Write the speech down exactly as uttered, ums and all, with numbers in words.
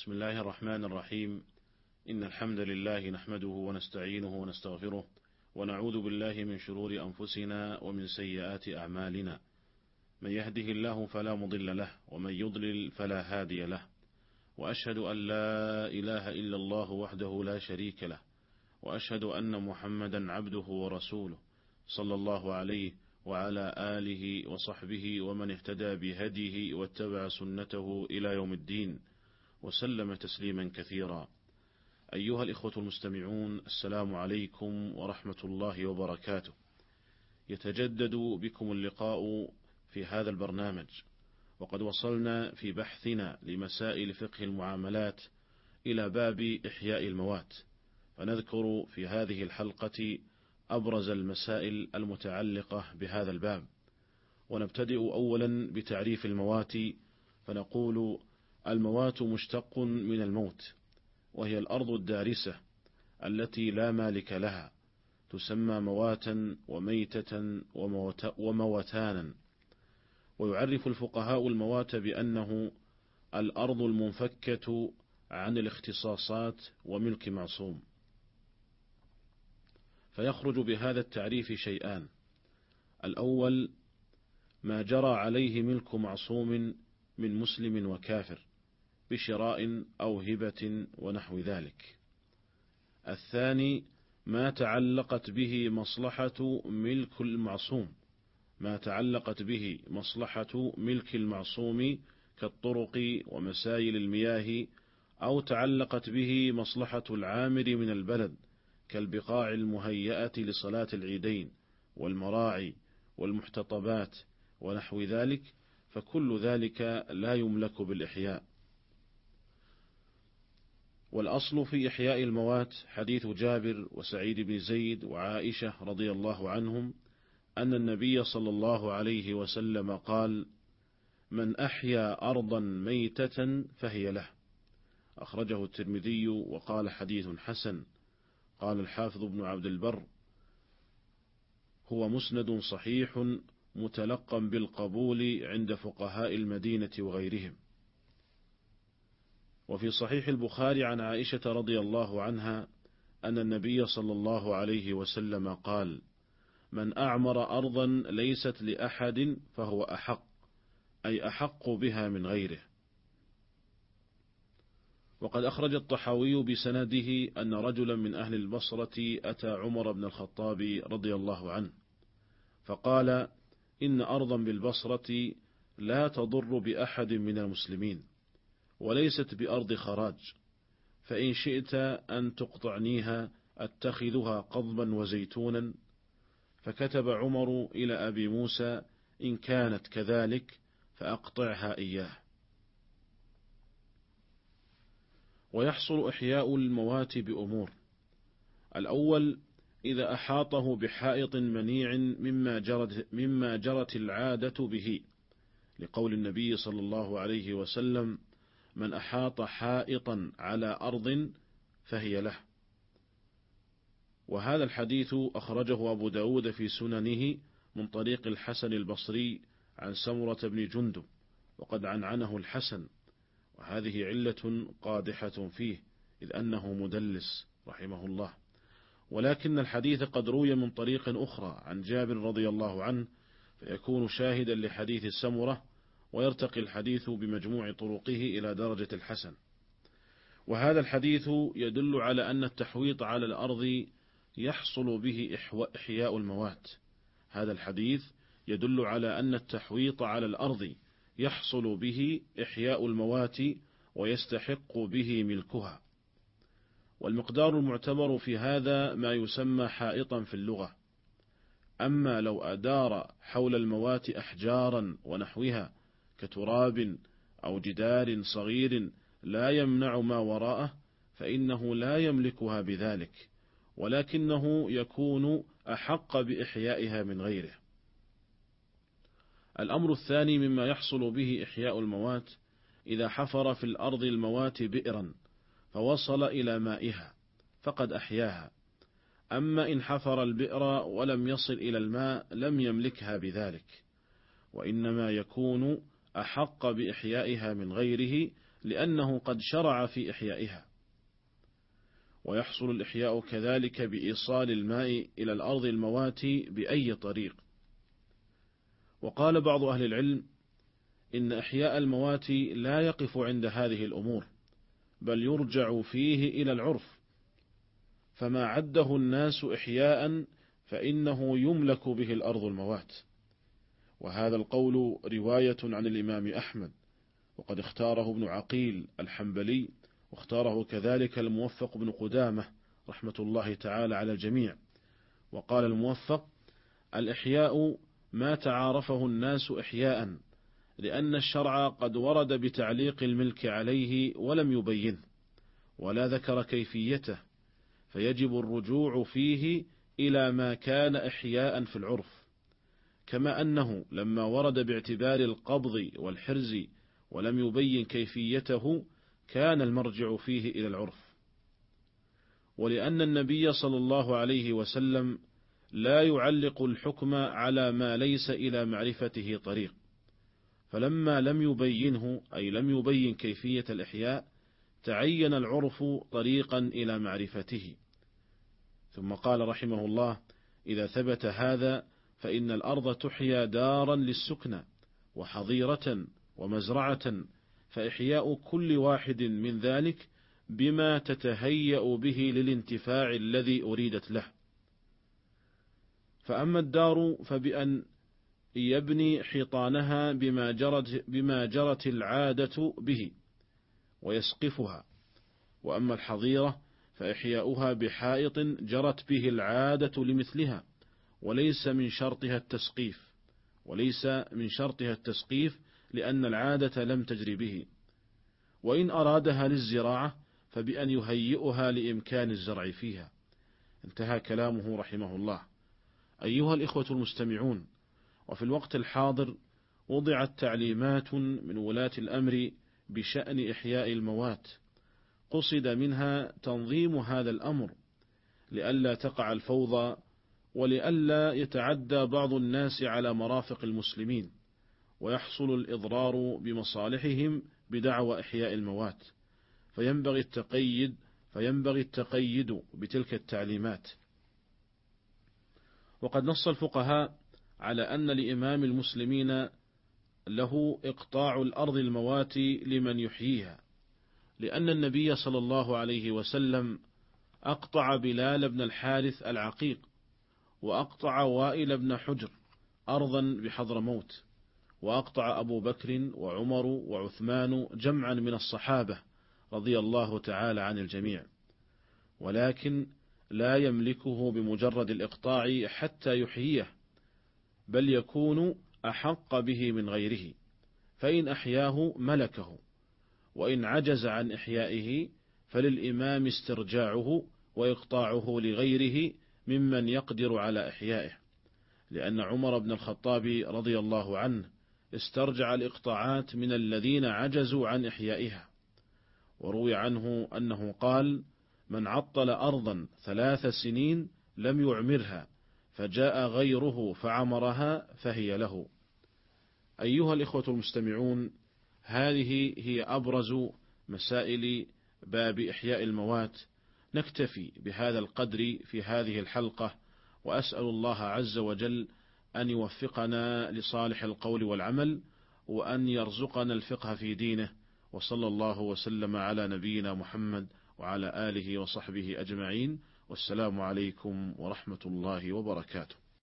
بسم الله الرحمن الرحيم. إن الحمد لله نحمده ونستعينه ونستغفره ونعوذ بالله من شرور أنفسنا ومن سيئات أعمالنا، من يهده الله فلا مضل له ومن يضلل فلا هادي له، وأشهد أن لا إله إلا الله وحده لا شريك له، وأشهد أن محمدا عبده ورسوله صلى الله عليه وعلى آله وصحبه ومن اهتدى بهديه واتبع سنته إلى يوم الدين، وسلم تسليما كثيرا. أيها الإخوة المستمعون، السلام عليكم ورحمة الله وبركاته. يتجدد بكم اللقاء في هذا البرنامج، وقد وصلنا في بحثنا لمسائل فقه المعاملات إلى باب إحياء الموات، فنذكر في هذه الحلقة أبرز المسائل المتعلقة بهذا الباب. ونبتدئ أولا بتعريف الموات، فنقول: الموات مشتق من الموت، وهي الأرض الدارسة التي لا مالك لها، تسمى مواتا وميتة وموتانا. ويعرف الفقهاء الموات بأنه الأرض المنفكة عن الاختصاصات وملك معصوم. فيخرج بهذا التعريف شيئان: الأول ما جرى عليه ملك معصوم من مسلم وكافر بشراء أو هبة ونحو ذلك. الثاني ما تعلقت به مصلحة ملك المعصوم ما تعلقت به مصلحة ملك المعصوم كالطرق ومسايل المياه، أو تعلقت به مصلحة العامر من البلد كالبقاع المهيئة لصلاة العيدين والمراعي والمحتطبات ونحو ذلك، فكل ذلك لا يملك بالإحياء. والأصل في إحياء الموات حديث جابر وسعيد بن زيد وعائشة رضي الله عنهم أن النبي صلى الله عليه وسلم قال: من أحيا أرضا ميتة فهي له. أخرجه الترمذي وقال حديث حسن. قال الحافظ ابن عبد البر: هو مسند صحيح متلقى بالقبول عند فقهاء المدينة وغيرهم. وفي صحيح البخاري عن عائشة رضي الله عنها أن النبي صلى الله عليه وسلم قال: من أعمر أرضا ليست لأحد فهو أحق، أي أحق بها من غيره. وقد أخرج الطحاوي بسنده أن رجلا من أهل البصرة أتى عمر بن الخطاب رضي الله عنه فقال: إن أرضا بالبصرة لا تضر بأحد من المسلمين، وليست بأرض خراج، فإن شئت أن تقطعنيها أتخذها قضبا وزيتونا. فكتب عمر إلى أبي موسى: إن كانت كذلك فأقطعها إياه. ويحصل إحياء الموات بأمور: الأول إذا أحاطه بحائط منيع مما جرت, مما جرت العادة به، لقول النبي صلى الله عليه وسلم: من أحاط حائطا على أرض فهي له. وهذا الحديث أخرجه أبو داود في سننه من طريق الحسن البصري عن سمرة بن جندب، وقد عنعنه الحسن، وهذه علة قادحة فيه إذ أنه مدلس رحمه الله. ولكن الحديث قد روي من طريق أخرى عن جابر رضي الله عنه، فيكون شاهدا لحديث السمرة، ويرتقي الحديث بمجموع طرقه إلى درجة الحسن. وهذا الحديث يدل على أن التحويط على الأرض يحصل به إحياء الموات. هذا الحديث يدل على أن التحويط على الأرض يحصل به إحياء الموات ويستحق به ملكها. والمقدار المعتبر في هذا ما يسمى حائطا في اللغة. أما لو أدار حول الموات أحجارا ونحوها كتراب أو جدار صغير لا يمنع ما وراءه، فإنه لا يملكها بذلك، ولكنه يكون أحق بإحيائها من غيره. الأمر الثاني مما يحصل به إحياء الموات: إذا حفر في الأرض الموات بئرا فوصل إلى مائها فقد أحياها. أما إن حفر البئر ولم يصل إلى الماء لم يملكها بذلك، وإنما يكون أحق بإحيائها من غيره لأنه قد شرع في إحيائها. ويحصل الإحياء كذلك بإيصال الماء إلى الأرض الموات بأي طريق. وقال بعض أهل العلم إن إحياء الموات لا يقف عند هذه الأمور، بل يرجع فيه إلى العرف، فما عده الناس إحياء فإنه يملك به الأرض الموات. وهذا القول رواية عن الإمام أحمد، وقد اختاره ابن عقيل الحنبلي، واختاره كذلك الموفق بن قدامة رحمة الله تعالى على الجميع. وقال الموفق: الإحياء ما تعارفه الناس إحياء، لأن الشرع قد ورد بتعليق الملك عليه ولم يبينه ولا ذكر كيفيته، فيجب الرجوع فيه إلى ما كان إحياء في العرف، كما أنه لما ورد باعتبار القبض والحرز ولم يبين كيفيته كان المرجع فيه إلى العرف. ولأن النبي صلى الله عليه وسلم لا يعلق الحكم على ما ليس إلى معرفته طريق، فلما لم يبينه أي لم يبين كيفية الإحياء تعين العرف طريقا إلى معرفته. ثم قال رحمه الله: إذا ثبت هذا فإن الأرض تحيا دارا للسكنى وحظيرة ومزرعة، فإحياء كل واحد من ذلك بما تتهيأ به للانتفاع الذي أريدت له. فأما الدار فبأن يبني حيطانها بما جرت, بما جرت العادة به ويسقفها. وأما الحظيرة فإحياؤها بحائط جرت به العادة لمثلها، وليس من شرطها التسقيف وليس من شرطها التسقيف لأن العادة لم تجري به. وإن أرادها للزراعة فبأن يهيئها لإمكان الزرع فيها. انتهى كلامه رحمه الله. أيها الإخوة المستمعون، وفي الوقت الحاضر وضعت تعليمات من ولاة الأمر بشأن إحياء الموات، قصد منها تنظيم هذا الأمر لئلا تقع الفوضى ولئلا يتعدى بعض الناس على مرافق المسلمين ويحصل الإضرار بمصالحهم بدعوى إحياء الموات، فينبغي التقيد فينبغي التقيد بتلك التعليمات. وقد نص الفقهاء على أن لإمام المسلمين له إقطاع الأرض الموات لمن يحييها، لأن النبي صلى الله عليه وسلم أقطع بلال بن الحارث العقيق، وأقطع وائل بن حجر أرضا بحضرموت، وأقطع أبو بكر وعمر وعثمان جمعا من الصحابة رضي الله تعالى عن الجميع، ولكن لا يملكه بمجرد الإقطاع حتى يحييه، بل يكون أحق به من غيره، فإن أحياه ملكه، وإن عجز عن إحيائه فللإمام استرجاعه وإقطاعه لغيره ممن يقدر على إحيائه، لأن عمر بن الخطاب رضي الله عنه استرجع الإقطاعات من الذين عجزوا عن إحيائها. وروي عنه أنه قال: من عطل أرضا ثلاث سنين لم يعمرها فجاء غيره فعمرها فهي له. أيها الإخوة المستمعون، هذه هي أبرز مسائل باب إحياء الموات. نكتفي بهذا القدر في هذه الحلقة، وأسأل الله عز وجل أن يوفقنا لصالح القول والعمل، وأن يرزقنا الفقه في دينه، وصلى الله وسلم على نبينا محمد وعلى آله وصحبه أجمعين، والسلام عليكم ورحمة الله وبركاته.